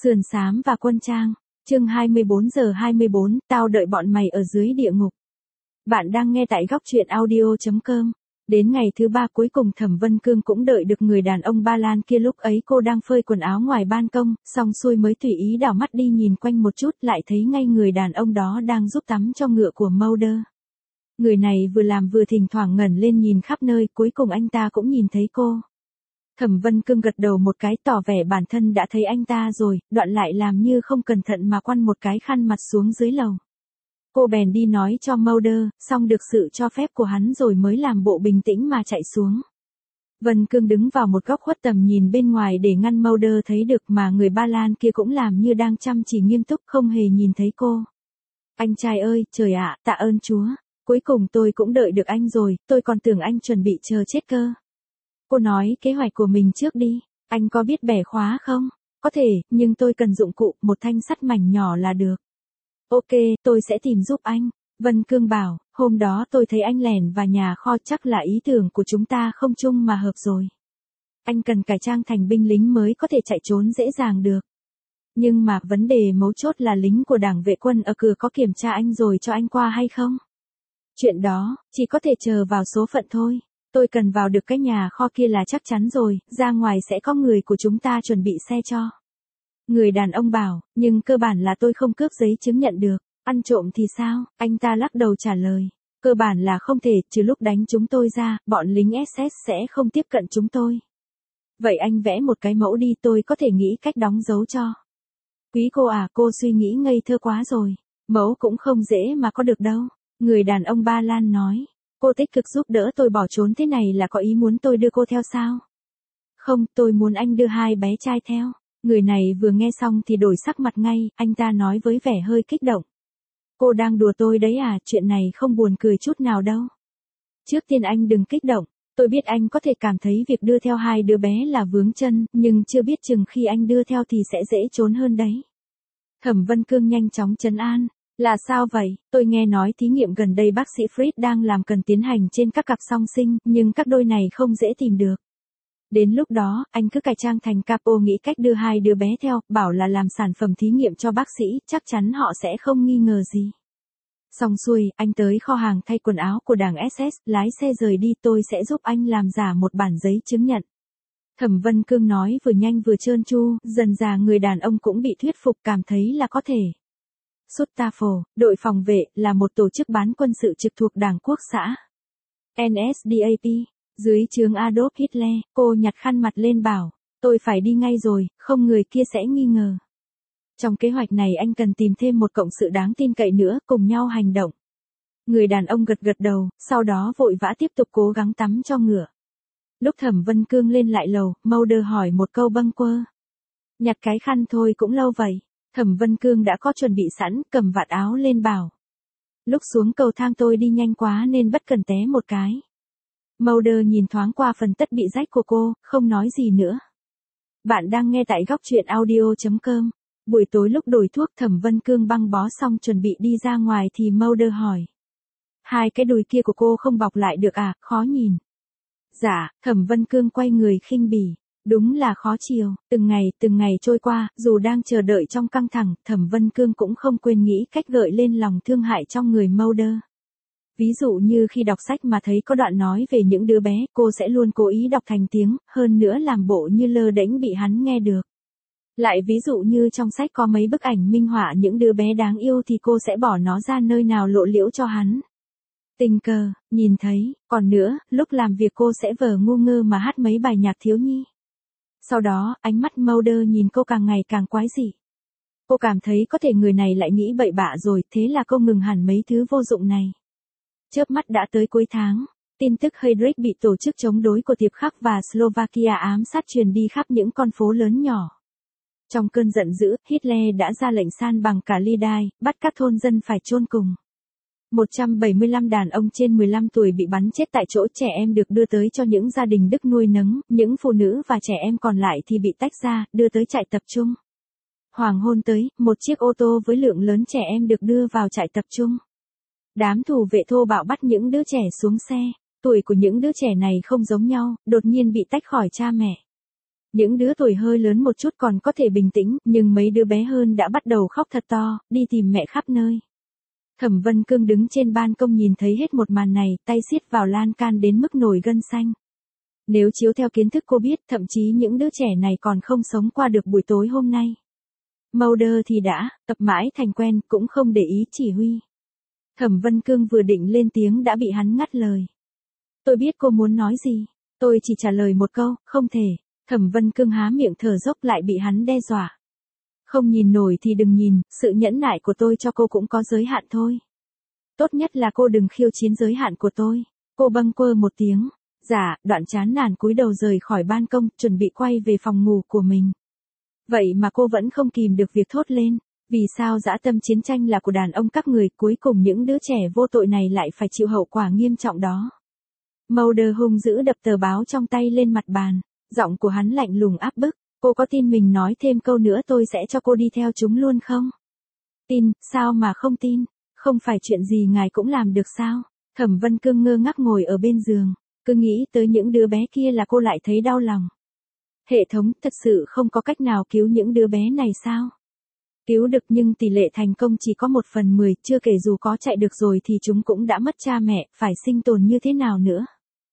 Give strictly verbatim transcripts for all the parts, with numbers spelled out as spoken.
Sườn xám và quân trang. Chương hai mươi bốn giờ hai mươi bốn, tao đợi bọn mày ở dưới địa ngục. Bạn đang nghe tại góc truyện audio chấm com. Đến ngày thứ ba cuối cùng Thẩm Vân Cương cũng đợi được người đàn ông Ba Lan kia, lúc ấy cô đang phơi quần áo ngoài ban công, xong xuôi mới tùy ý đảo mắt đi nhìn quanh một chút, lại thấy ngay người đàn ông đó đang giúp tắm cho ngựa của Mulder. Người này vừa làm vừa thỉnh thoảng ngẩng lên nhìn khắp nơi, cuối cùng anh ta cũng nhìn thấy cô. Thẩm Vân Cương gật đầu một cái tỏ vẻ bản thân đã thấy anh ta rồi, đoạn lại làm như không cẩn thận mà quăn một cái khăn mặt xuống dưới lầu. Cô bèn đi nói cho Mulder, xong được sự cho phép của hắn rồi mới làm bộ bình tĩnh mà chạy xuống. Vân Cương đứng vào một góc khuất tầm nhìn bên ngoài để ngăn Mulder thấy được, mà người Ba Lan kia cũng làm như đang chăm chỉ nghiêm túc không hề nhìn thấy cô. Anh trai ơi, trời ạ, tạ ơn Chúa. Cuối cùng tôi cũng đợi được anh rồi, tôi còn tưởng anh chuẩn bị chờ chết cơ. Cô nói kế hoạch của mình trước đi, anh có biết bẻ khóa không? Có thể, nhưng tôi cần dụng cụ, một thanh sắt mảnh nhỏ là được. Ok, tôi sẽ tìm giúp anh. Vân Cương bảo, hôm đó tôi thấy anh lẻn vào nhà kho, chắc là ý tưởng của chúng ta không chung mà hợp rồi. Anh cần cải trang thành binh lính mới có thể chạy trốn dễ dàng được. Nhưng mà vấn đề mấu chốt là lính của Đảng Vệ quân ở cửa có kiểm tra anh rồi cho anh qua hay không? Chuyện đó, chỉ có thể chờ vào số phận thôi. Tôi cần vào được cái nhà kho kia là chắc chắn rồi, ra ngoài sẽ có người của chúng ta chuẩn bị xe cho. Người đàn ông bảo, nhưng cơ bản là tôi không cướp giấy chứng nhận được. Ăn trộm thì sao? Anh ta lắc đầu trả lời. Cơ bản là không thể, trừ lúc đánh chúng tôi ra, bọn lính ét ét sẽ không tiếp cận chúng tôi. Vậy anh vẽ một cái mẫu đi, tôi có thể nghĩ cách đóng dấu cho. Quý cô à, cô suy nghĩ ngây thơ quá rồi. Mẫu cũng không dễ mà có được đâu. Người đàn ông Ba Lan nói. Cô tích cực giúp đỡ tôi bỏ trốn thế này là có ý muốn tôi đưa cô theo sao? Không, tôi muốn anh đưa hai bé trai theo. Người này vừa nghe xong thì đổi sắc mặt ngay, anh ta nói với vẻ hơi kích động. Cô đang đùa tôi đấy à, chuyện này không buồn cười chút nào đâu. Trước tiên anh đừng kích động, tôi biết anh có thể cảm thấy việc đưa theo hai đứa bé là vướng chân, nhưng chưa biết chừng khi anh đưa theo thì sẽ dễ trốn hơn đấy. Thẩm Vân Cương nhanh chóng trấn an. Là sao vậy? Tôi nghe nói thí nghiệm gần đây bác sĩ Fritz đang làm cần tiến hành trên các cặp song sinh, nhưng các đôi này không dễ tìm được. Đến lúc đó, anh cứ cải trang thành capo, nghĩ cách đưa hai đứa bé theo, bảo là làm sản phẩm thí nghiệm cho bác sĩ, chắc chắn họ sẽ không nghi ngờ gì. Xong xuôi, anh tới kho hàng thay quần áo của Đảng ét ét, lái xe rời đi, tôi sẽ giúp anh làm giả một bản giấy chứng nhận. Thẩm Vân Cương nói vừa nhanh vừa trơn tru, dần dà người đàn ông cũng bị thuyết phục, cảm thấy là có thể. Gestapo, đội phòng vệ, là một tổ chức bán quân sự trực thuộc Đảng Quốc xã. en ét đê a pê, dưới trướng Adolf Hitler. Cô nhặt khăn mặt lên bảo, tôi phải đi ngay rồi, không người kia sẽ nghi ngờ. Trong kế hoạch này anh cần tìm thêm một cộng sự đáng tin cậy nữa, cùng nhau hành động. Người đàn ông gật gật đầu, sau đó vội vã tiếp tục cố gắng tắm cho ngựa. Lúc Thẩm Vân Cương lên lại lầu, Mulder hỏi một câu bâng quơ. Nhặt cái khăn thôi cũng lâu vậy. Thẩm Vân Cương đã có chuẩn bị sẵn, cầm vạt áo lên bảo. Lúc xuống cầu thang tôi đi nhanh quá nên bất cẩn té một cái. Mulder nhìn thoáng qua phần tất bị rách của cô, không nói gì nữa. Bạn đang nghe tại góc truyện audio chấm com. Buổi tối lúc đổi thuốc, Thẩm Vân Cương băng bó xong chuẩn bị đi ra ngoài thì Mulder hỏi. Hai cái đùi kia của cô không bọc lại được à, khó nhìn. Dạ, Thẩm Vân Cương quay người khinh bỉ. Đúng là khó chiều, từng ngày, từng ngày trôi qua, dù đang chờ đợi trong căng thẳng, Thẩm Vân Cương cũng không quên nghĩ cách gợi lên lòng thương hại trong người Mulder. Ví dụ như khi đọc sách mà thấy có đoạn nói về những đứa bé, cô sẽ luôn cố ý đọc thành tiếng, hơn nữa làm bộ như lơ đễnh bị hắn nghe được. Lại ví dụ như trong sách có mấy bức ảnh minh họa những đứa bé đáng yêu thì cô sẽ bỏ nó ra nơi nào lộ liễu cho hắn. Tình cờ, nhìn thấy, còn nữa, lúc làm việc cô sẽ vờ ngu ngơ mà hát mấy bài nhạc thiếu nhi. Sau đó, ánh mắt Mulder nhìn cô càng ngày càng quái dị. Cô cảm thấy có thể người này lại nghĩ bậy bạ rồi, thế là cô ngừng hẳn mấy thứ vô dụng này. Chớp mắt đã tới cuối tháng, tin tức Heydrich bị tổ chức chống đối của Tiệp Khắc và Slovakia ám sát truyền đi khắp những con phố lớn nhỏ. Trong cơn giận dữ, Hitler đã ra lệnh san bằng cả Lidai, bắt các thôn dân phải chôn cùng. một trăm bảy mươi lăm đàn ông trên mười lăm tuổi bị bắn chết tại chỗ, trẻ em được đưa tới cho những gia đình Đức nuôi nấng, những phụ nữ và trẻ em còn lại thì bị tách ra, đưa tới trại tập trung. Hoàng hôn tới, một chiếc ô tô với lượng lớn trẻ em được đưa vào trại tập trung. Đám thủ vệ thô bạo bắt những đứa trẻ xuống xe, tuổi của những đứa trẻ này không giống nhau, đột nhiên bị tách khỏi cha mẹ. Những đứa tuổi hơi lớn một chút còn có thể bình tĩnh, nhưng mấy đứa bé hơn đã bắt đầu khóc thật to, đi tìm mẹ khắp nơi. Thẩm Vân Cương đứng trên ban công nhìn thấy hết một màn này, tay siết vào lan can đến mức nổi gân xanh. Nếu chiếu theo kiến thức cô biết, thậm chí những đứa trẻ này còn không sống qua được buổi tối hôm nay. Mulder thì đã, tập mãi thành quen, cũng không để ý chỉ huy. Thẩm Vân Cương vừa định lên tiếng đã bị hắn ngắt lời. Tôi biết cô muốn nói gì, tôi chỉ trả lời một câu, không thể. Thẩm Vân Cương há miệng thở dốc lại bị hắn đe dọa. Không nhìn nổi thì đừng nhìn, sự nhẫn nại của tôi cho cô cũng có giới hạn thôi. Tốt nhất là cô đừng khiêu chiến giới hạn của tôi. Cô bâng quơ một tiếng. Dạ, đoạn chán nản cúi đầu rời khỏi ban công, chuẩn bị quay về phòng ngủ của mình. Vậy mà cô vẫn không kìm được việc thốt lên. Vì sao dã tâm chiến tranh là của đàn ông các người, cuối cùng những đứa trẻ vô tội này lại phải chịu hậu quả nghiêm trọng đó. Mulder hung dữ đập tờ báo trong tay lên mặt bàn. Giọng của hắn lạnh lùng áp bức. Cô có tin mình nói thêm câu nữa tôi sẽ cho cô đi theo chúng luôn không? Tin, sao mà không tin? Không phải chuyện gì ngài cũng làm được sao? Thẩm Vân Cương ngơ ngác ngồi ở bên giường. Cứ nghĩ tới những đứa bé kia là cô lại thấy đau lòng. Hệ thống thật sự không có cách nào cứu những đứa bé này sao? Cứu được nhưng tỷ lệ thành công chỉ có một phần mười, chưa kể dù có chạy được rồi thì chúng cũng đã mất cha mẹ, phải sinh tồn như thế nào nữa?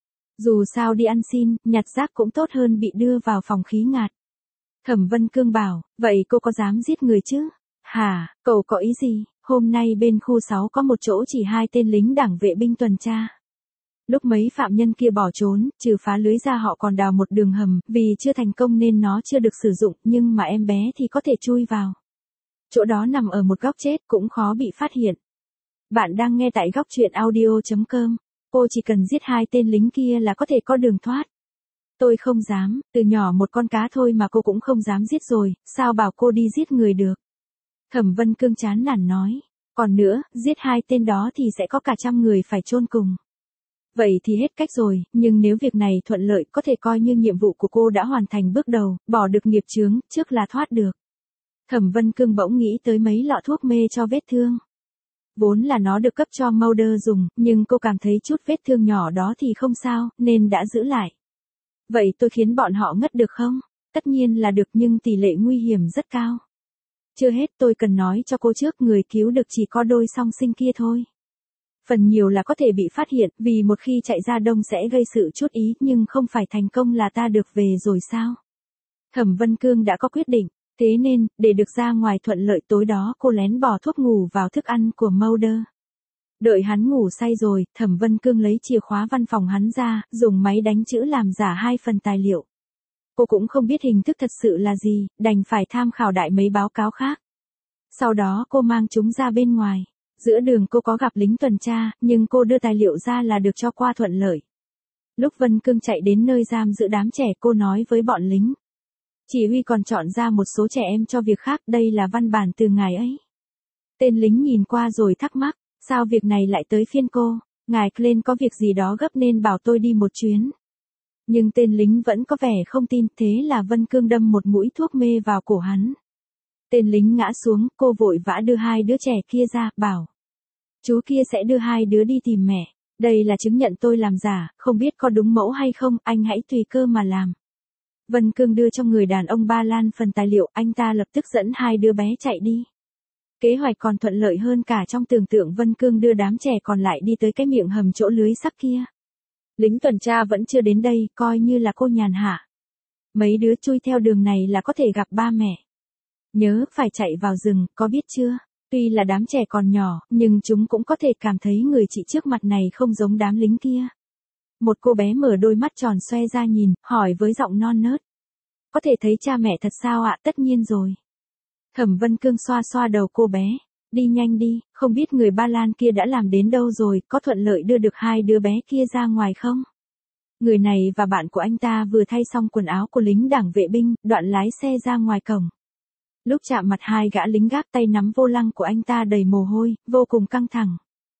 Dù sao đi ăn xin, nhặt rác cũng tốt hơn bị đưa vào phòng khí ngạt. Thẩm Vân Cương bảo, vậy cô có dám giết người chứ? Hả, cậu có ý gì? Hôm nay bên khu sáu có một chỗ chỉ hai tên lính đảng vệ binh tuần tra. Lúc mấy phạm nhân kia bỏ trốn, trừ phá lưới ra họ còn đào một đường hầm, vì chưa thành công nên nó chưa được sử dụng, nhưng mà em bé thì có thể chui vào. Chỗ đó nằm ở một góc chết cũng khó bị phát hiện. Bạn đang nghe tại góc truyện audio chấm com. Cô chỉ cần giết hai tên lính kia là có thể có đường thoát. Tôi không dám, từ nhỏ một con cá thôi mà cô cũng không dám giết rồi, sao bảo cô đi giết người được. Thẩm Vân Cương chán nản nói, còn nữa, giết hai tên đó thì sẽ có cả trăm người phải chôn cùng. Vậy thì hết cách rồi, nhưng nếu việc này thuận lợi có thể coi như nhiệm vụ của cô đã hoàn thành bước đầu, bỏ được nghiệp chướng, trước là thoát được. Thẩm Vân Cương bỗng nghĩ tới mấy lọ thuốc mê cho vết thương. Vốn là nó được cấp cho Mulder dùng, nhưng cô cảm thấy chút vết thương nhỏ đó thì không sao, nên đã giữ lại. Vậy tôi khiến bọn họ ngất được không? Tất nhiên là được nhưng tỷ lệ nguy hiểm rất cao. Chưa hết tôi cần nói cho cô trước người cứu được chỉ có đôi song sinh kia thôi. Phần nhiều là có thể bị phát hiện vì một khi chạy ra đông sẽ gây sự chút ý nhưng không phải thành công là ta được về rồi sao? Thẩm Vân Cương đã có quyết định, thế nên, để được ra ngoài thuận lợi tối đó cô lén bỏ thuốc ngủ vào thức ăn của Mulder. Đợi hắn ngủ say rồi, Thẩm Vân Cương lấy chìa khóa văn phòng hắn ra, dùng máy đánh chữ làm giả hai phần tài liệu. Cô cũng không biết hình thức thật sự là gì, đành phải tham khảo đại mấy báo cáo khác. Sau đó cô mang chúng ra bên ngoài. Giữa đường cô có gặp lính tuần tra, nhưng cô đưa tài liệu ra là được cho qua thuận lợi. Lúc Vân Cương chạy đến nơi giam giữ đám trẻ cô nói với bọn lính. Chỉ huy còn chọn ra một số trẻ em cho việc khác, đây là văn bản từ ngài ấy. Tên lính nhìn qua rồi thắc mắc, sao việc này lại tới phiên cô, ngài Klein có việc gì đó gấp nên bảo tôi đi một chuyến. Nhưng tên lính vẫn có vẻ không tin, thế là Vân Cương đâm một mũi thuốc mê vào cổ hắn. Tên lính ngã xuống, cô vội vã đưa hai đứa trẻ kia ra, bảo. Chú kia sẽ đưa hai đứa đi tìm mẹ, đây là chứng nhận tôi làm giả, không biết có đúng mẫu hay không, anh hãy tùy cơ mà làm. Vân Cương đưa cho người đàn ông Ba Lan phần tài liệu, anh ta lập tức dẫn hai đứa bé chạy đi. Kế hoạch còn thuận lợi hơn cả trong tưởng tượng. Vân Cương đưa đám trẻ còn lại đi tới cái miệng hầm chỗ lưới sắt kia. Lính tuần tra vẫn chưa đến đây, coi như là cô nhàn hạ. Mấy đứa chui theo đường này là có thể gặp ba mẹ. Nhớ phải chạy vào rừng, có biết chưa? Tuy là đám trẻ còn nhỏ, nhưng chúng cũng có thể cảm thấy người chị trước mặt này không giống đám lính kia. Một cô bé mở đôi mắt tròn xoe ra nhìn, hỏi với giọng non nớt. Có thể thấy cha mẹ thật sao ạ? Tất nhiên rồi. Thẩm Vân Cương xoa xoa đầu cô bé. Đi nhanh đi, không biết người Ba Lan kia đã làm đến đâu rồi, có thuận lợi đưa được hai đứa bé kia ra ngoài không? Người này và bạn của anh ta vừa thay xong quần áo của lính đảng vệ binh, đoạn lái xe ra ngoài cổng. Lúc chạm mặt hai gã lính gác, tay nắm vô lăng của anh ta đầy mồ hôi, vô cùng căng thẳng.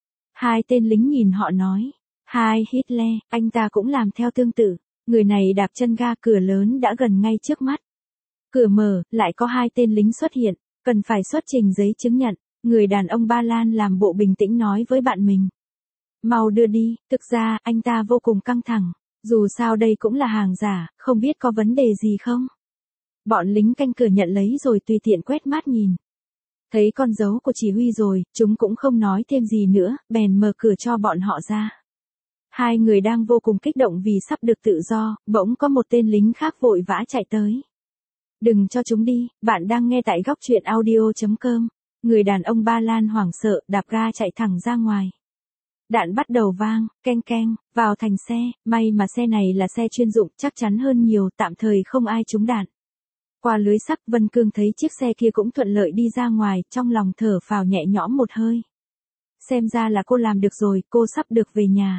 Hai tên lính nhìn họ nói. Hai Hitler, anh ta cũng làm theo tương tự. Người này đạp chân ga, cửa lớn đã gần ngay trước mắt. Cửa mở, lại có hai tên lính xuất hiện, cần phải xuất trình giấy chứng nhận. Người đàn ông Ba Lan làm bộ bình tĩnh nói với bạn mình. Mau đưa đi, thực ra, anh ta vô cùng căng thẳng. Dù sao đây cũng là hàng giả, không biết có vấn đề gì không? Bọn lính canh cửa nhận lấy rồi tùy tiện quét mắt nhìn. Thấy con dấu của chỉ huy rồi, chúng cũng không nói thêm gì nữa, bèn mở cửa cho bọn họ ra. Hai người đang vô cùng kích động vì sắp được tự do, bỗng có một tên lính khác vội vã chạy tới. Đừng cho chúng đi, bạn đang nghe tại góc truyện audio chấm com. Người đàn ông Ba Lan hoảng sợ, đạp ga chạy thẳng ra ngoài. Đạn bắt đầu vang, keng keng, vào thành xe, may mà xe này là xe chuyên dụng, chắc chắn hơn nhiều, tạm thời không ai trúng đạn. Qua lưới sắt, Vân Cương thấy chiếc xe kia cũng thuận lợi đi ra ngoài, trong lòng thở phào nhẹ nhõm một hơi. Xem ra là cô làm được rồi, cô sắp được về nhà.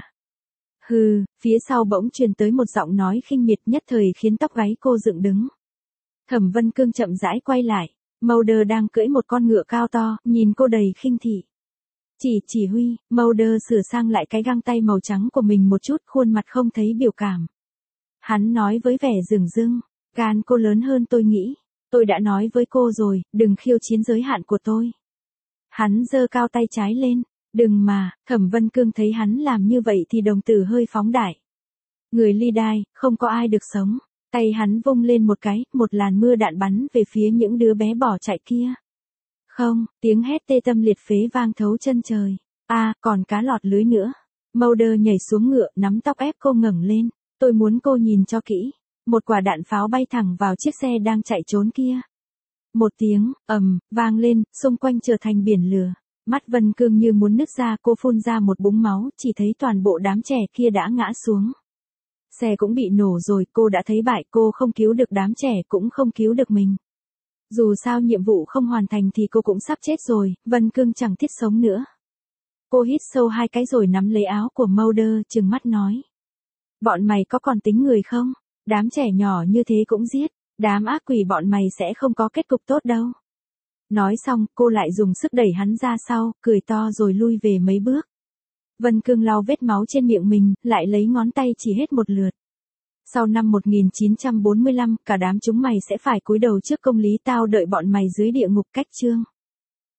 Hừ, phía sau bỗng truyền tới một giọng nói khinh miệt nhất thời khiến tóc gáy cô dựng đứng. Thẩm Vân Cương chậm rãi quay lại, Mulder đang cưỡi một con ngựa cao to, nhìn cô đầy khinh thị. Chỉ chỉ huy, Mulder sửa sang lại cái găng tay màu trắng của mình một chút, khuôn mặt không thấy biểu cảm. Hắn nói với vẻ dửng dưng, gan cô lớn hơn tôi nghĩ, tôi đã nói với cô rồi, đừng khiêu chiến giới hạn của tôi. Hắn giơ cao tay trái lên, đừng mà, Thẩm Vân Cương thấy hắn làm như vậy thì đồng tử hơi phóng đại. Người ly đai, không có ai được sống, tay hắn vung lên một cái, một làn mưa đạn bắn về phía những đứa bé bỏ chạy kia. Không, tiếng hét tê tâm liệt phế vang thấu chân trời. A, à, còn cá lọt lưới nữa. Mulder nhảy xuống ngựa, nắm tóc ép cô ngẩng lên. Tôi muốn cô nhìn cho kỹ. Một quả đạn pháo bay thẳng vào chiếc xe đang chạy trốn kia. Một tiếng, ầm, vang lên, xung quanh trở thành biển lửa. Mắt Vân Cương như muốn nứt ra, cô phun ra một búng máu, chỉ thấy toàn bộ đám trẻ kia đã ngã xuống. Xe cũng bị nổ rồi, cô đã thấy bại, cô không cứu được đám trẻ cũng không cứu được mình. Dù sao nhiệm vụ không hoàn thành thì cô cũng sắp chết rồi, Vân Cương chẳng thiết sống nữa. Cô hít sâu hai cái rồi nắm lấy áo của Mulder, trừng mắt nói. Bọn mày có còn tính người không? Đám trẻ nhỏ như thế cũng giết, đám ác quỷ bọn mày sẽ không có kết cục tốt đâu. Nói xong, cô lại dùng sức đẩy hắn ra sau, cười to rồi lui về mấy bước. Vân Cương lau vết máu trên miệng mình, lại lấy ngón tay chỉ hết một lượt. Sau năm một nghìn chín trăm bốn mươi lăm, cả đám chúng mày sẽ phải cúi đầu trước công lý, tao đợi bọn mày dưới địa ngục cách chương.